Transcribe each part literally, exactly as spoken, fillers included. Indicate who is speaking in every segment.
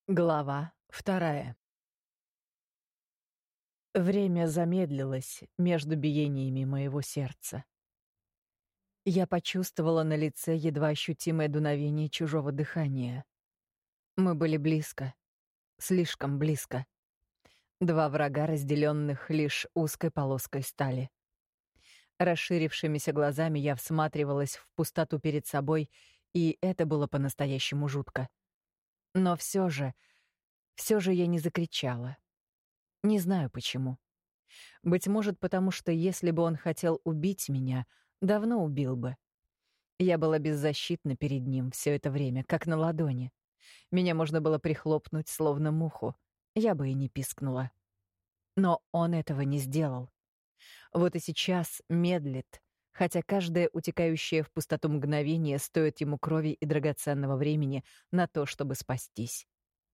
Speaker 1: Глава вторая. Время замедлилось между биениями моего сердца. Я почувствовала на лице едва ощутимое дуновение чужого дыхания. Мы были близко, слишком близко. Два врага, разделенных лишь узкой полоской стали. Расширившимися глазами я всматривалась в пустоту перед собой, и это было по-настоящему жутко. Но все же, все же я не закричала. Не знаю почему. Быть может, потому что если бы он хотел убить меня, давно убил бы. Я была беззащитна перед ним все это время, как на ладони. Меня можно было прихлопнуть, словно муху. Я бы и не пискнула. Но он этого не сделал. Вот и сейчас медлит, хотя каждое утекающее в пустоту мгновение стоит ему крови и драгоценного времени на то, чтобы спастись.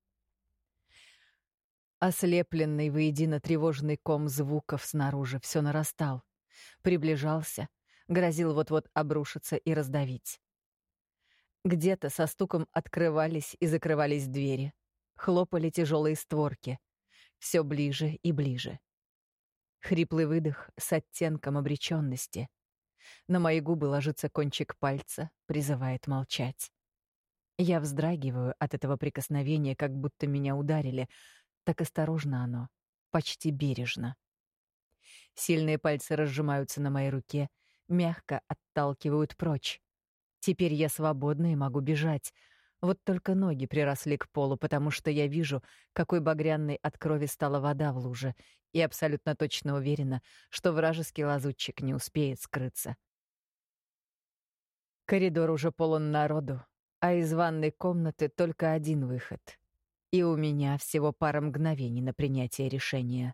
Speaker 1: Ослепленный воедино тревожный ком звуков снаружи все нарастал, приближался, грозил вот-вот обрушиться и раздавить. Где-то со стуком открывались и закрывались двери, хлопали тяжелые створки, все ближе и ближе. Хриплый выдох с оттенком обреченности. На мои губы ложится кончик пальца, призывает молчать. Я вздрагиваю от этого прикосновения, как будто меня ударили. Так осторожно оно, почти бережно. Сильные пальцы разжимаются на моей руке, мягко отталкивают прочь. Теперь я свободна и могу бежать. Вот только ноги приросли к полу, потому что я вижу, какой багряной от крови стала вода в луже, и абсолютно точно уверена, что вражеский лазутчик не успеет скрыться. Коридор уже полон народу, а из ванной комнаты только один выход. И у меня всего пара мгновений на принятие решения.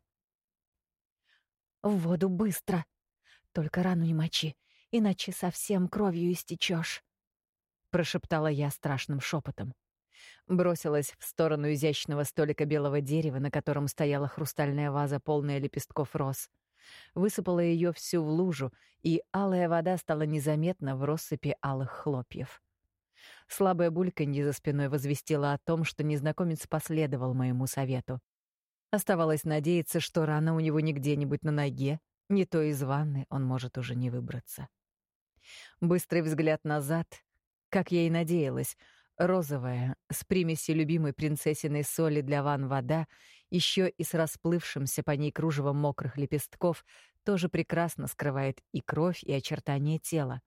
Speaker 1: «В воду быстро! Только рану не мочи, иначе совсем кровью истечешь», — прошептала я страшным шепотом. Бросилась в сторону изящного столика белого дерева, на котором стояла хрустальная ваза, полная лепестков роз. Высыпала ее всю в лужу, и алая вода стала незаметна в россыпи алых хлопьев. Слабое бульканье за спиной возвестило о том, что незнакомец последовал моему совету. Оставалось надеяться, что рана у него не где-нибудь на ноге, не то из ванны он может уже не выбраться. Быстрый взгляд назад, как я и надеялась, розовая, с примесью любимой принцессиной соли для ванн вода, еще и с расплывшимся по ней кружевом мокрых лепестков, тоже прекрасно скрывает и кровь, и очертания тела.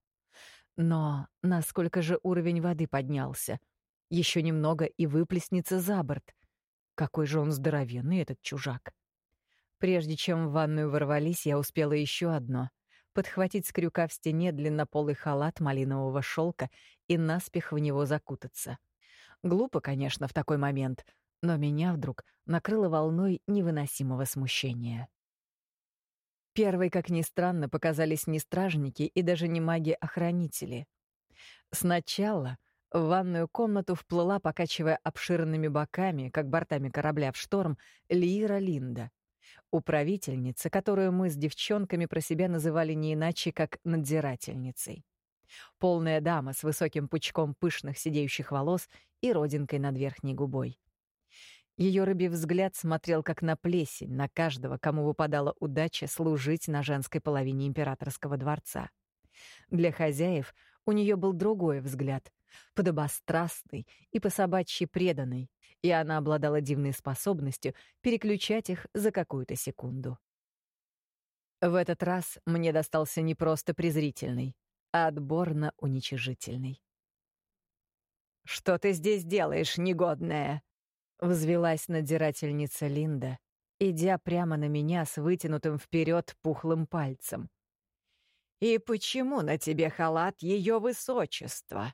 Speaker 1: Но насколько же уровень воды поднялся? Еще немного и выплеснется за борт. Какой же он здоровенный, этот чужак. Прежде чем в ванную ворвались, я успела еще одно — подхватить с крюка в стене длиннополый халат малинового шелка и наспех в него закутаться. Глупо, конечно, в такой момент, но меня вдруг накрыло волной невыносимого смущения. Первой, как ни странно, показались не стражники и даже не маги-охранители. Сначала в ванную комнату вплыла, покачивая обширными боками, как бортами корабля в шторм, Лиира Линда, управительница, которую мы с девчонками про себя называли не иначе, как надзирательницей. Полная дама с высоким пучком пышных сидеющих волос и родинкой над верхней губой. Ее рыбий взгляд смотрел как на плесень на каждого, кому выпадала удача служить на женской половине императорского дворца. Для хозяев у нее был другой взгляд, подобострастный и по-собачьи преданный, и она обладала дивной способностью переключать их за какую-то секунду. В этот раз мне достался не просто презрительный, а отборно уничижительный. «Что ты здесь делаешь, негодная?» — взвилась надзирательница Линда, идя прямо на меня с вытянутым вперед пухлым пальцем. «И почему на тебе халат ее высочества?»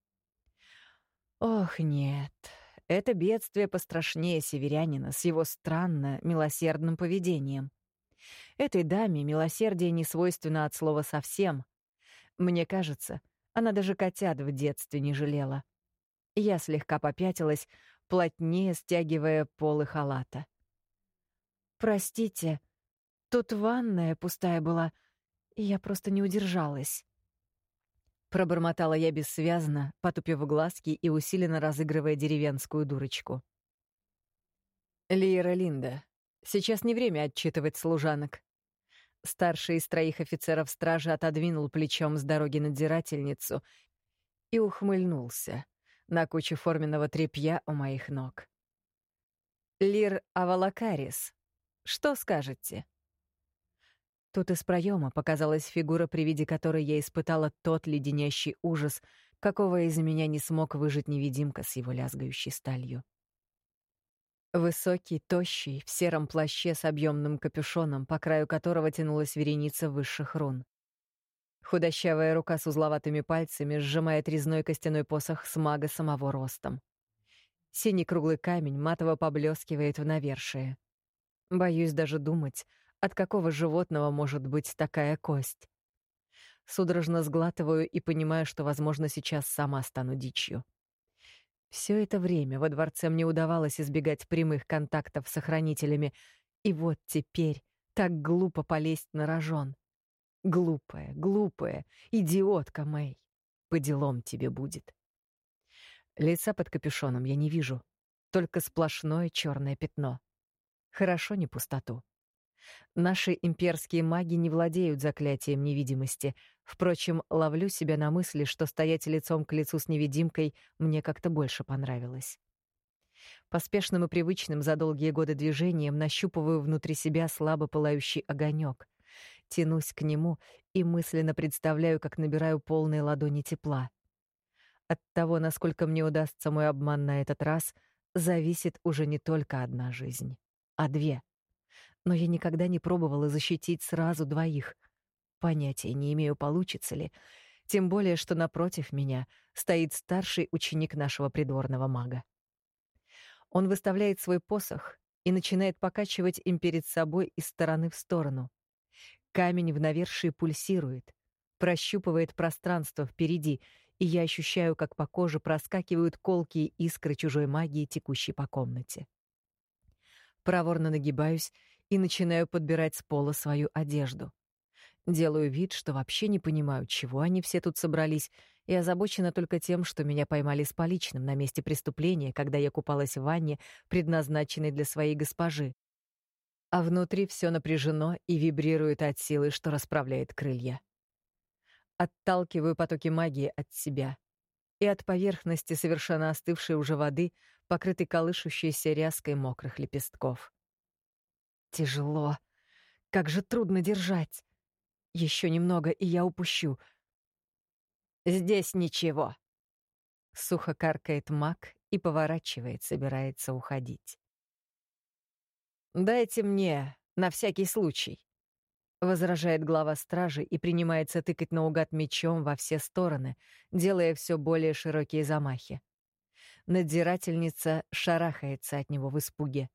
Speaker 1: Ох, нет, это бедствие пострашнее северянина с его странно милосердным поведением. Этой даме милосердие не свойственно от слова совсем. Мне кажется, она даже котят в детстве не жалела. Я слегка попятилась, плотнее стягивая полы халата. «Простите, тут ванная пустая была, и я просто не удержалась». Пробормотала я бессвязно, потупив глазки и усиленно разыгрывая деревенскую дурочку. Лира Линда, сейчас не время отчитывать служанок. Старший из троих офицеров стражи отодвинул плечом с дороги надзирательницу и ухмыльнулся на кучу форменного тряпья у моих ног. «Лир Авалакарис, что скажете?» Тут из проема показалась фигура, при виде которой я испытала тот леденящий ужас, какого из меня не смог выжить невидимка с его лязгающей сталью. Высокий, тощий, в сером плаще с объемным капюшоном, по краю которого тянулась вереница высших рун. Худощавая рука с узловатыми пальцами сжимает резной костяной посох с мага самого ростом. Синий круглый камень матово поблескивает в навершие. Боюсь даже думать, от какого животного может быть такая кость. Судорожно сглатываю и понимаю, что, возможно, сейчас сама стану дичью. Все это время во дворце мне удавалось избегать прямых контактов с охранителями, и вот теперь так глупо полезть на рожон. Глупая, глупая, идиотка, Мэй. По делам тебе будет. Лица под капюшоном я не вижу, только сплошное черное пятно. Хорошо не пустоту. Наши имперские маги не владеют заклятием невидимости. Впрочем, ловлю себя на мысли, что стоять лицом к лицу с невидимкой мне как-то больше понравилось. Поспешным и привычным за долгие годы движением нащупываю внутри себя слабо пылающий огонек. Тянусь к нему и мысленно представляю, как набираю полные ладони тепла. От того, насколько мне удастся мой обман на этот раз, зависит уже не только одна жизнь, а две. Но я никогда не пробовала защитить сразу двоих. Понятия не имею, получится ли, тем более, что напротив меня стоит старший ученик нашего придворного мага. Он выставляет свой посох и начинает покачивать им перед собой из стороны в сторону. Камень в навершии пульсирует, прощупывает пространство впереди, и я ощущаю, как по коже проскакивают колкие искры чужой магии, текущей по комнате. Проворно нагибаюсь и начинаю подбирать с пола свою одежду. Делаю вид, что вообще не понимаю, чего они все тут собрались, и озабочена только тем, что меня поймали с поличным на месте преступления, когда я купалась в ванне, предназначенной для своей госпожи. А внутри все напряжено и вибрирует от силы, что расправляет крылья. Отталкиваю потоки магии от себя. И от поверхности совершенно остывшей уже воды, покрытой колышущейся ряской мокрых лепестков. Тяжело. Как же трудно держать. Еще немного, и я упущу. «Здесь ничего», — сухо каркает маг и поворачивает, собирается уходить. «Дайте мне, на всякий случай», — возражает глава стражи и принимается тыкать наугад мечом во все стороны, делая все более широкие замахи. Надзирательница шарахается от него в испуге.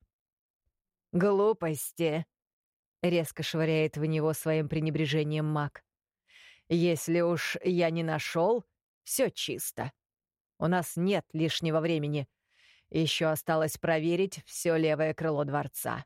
Speaker 1: «Глупости!» — резко швыряет в него своим пренебрежением маг. «Если уж я не нашел, все чисто. У нас нет лишнего времени. Еще осталось проверить все левое крыло дворца».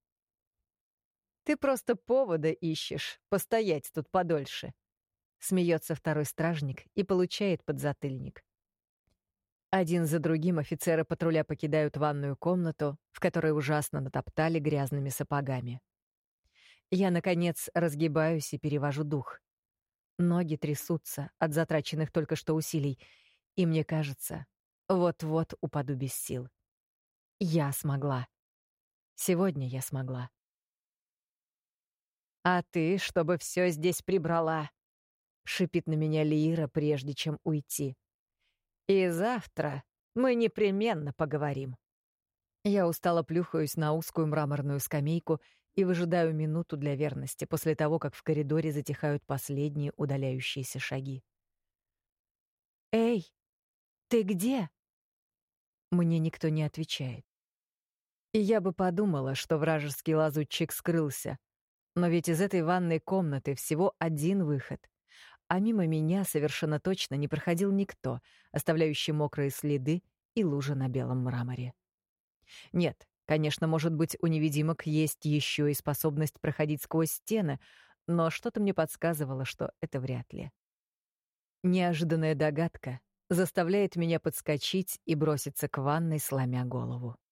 Speaker 1: «Ты просто повода ищешь, постоять тут подольше», — смеется второй стражник и получает подзатыльник. Один за другим офицеры патруля покидают ванную комнату, в которой ужасно натоптали грязными сапогами. Я, наконец, разгибаюсь и перевожу дух. Ноги трясутся от затраченных только что усилий, и мне кажется, вот-вот упаду без сил. Я смогла. Сегодня я смогла. «А ты, чтобы все здесь прибрала», — шипит на меня Лиира, прежде чем уйти. «И завтра мы непременно поговорим». Я устало плюхаюсь на узкую мраморную скамейку и выжидаю минуту для верности после того, как в коридоре затихают последние удаляющиеся шаги. «Эй, ты где?» Мне никто не отвечает. И я бы подумала, что вражеский лазутчик скрылся. Но ведь из этой ванной комнаты всего один выход, а мимо меня совершенно точно не проходил никто, оставляющий мокрые следы и лужи на белом мраморе. Нет, конечно, может быть, у невидимок есть еще и способность проходить сквозь стены, но что-то мне подсказывало, что это вряд ли. Неожиданная догадка заставляет меня подскочить и броситься к ванной, сломя голову.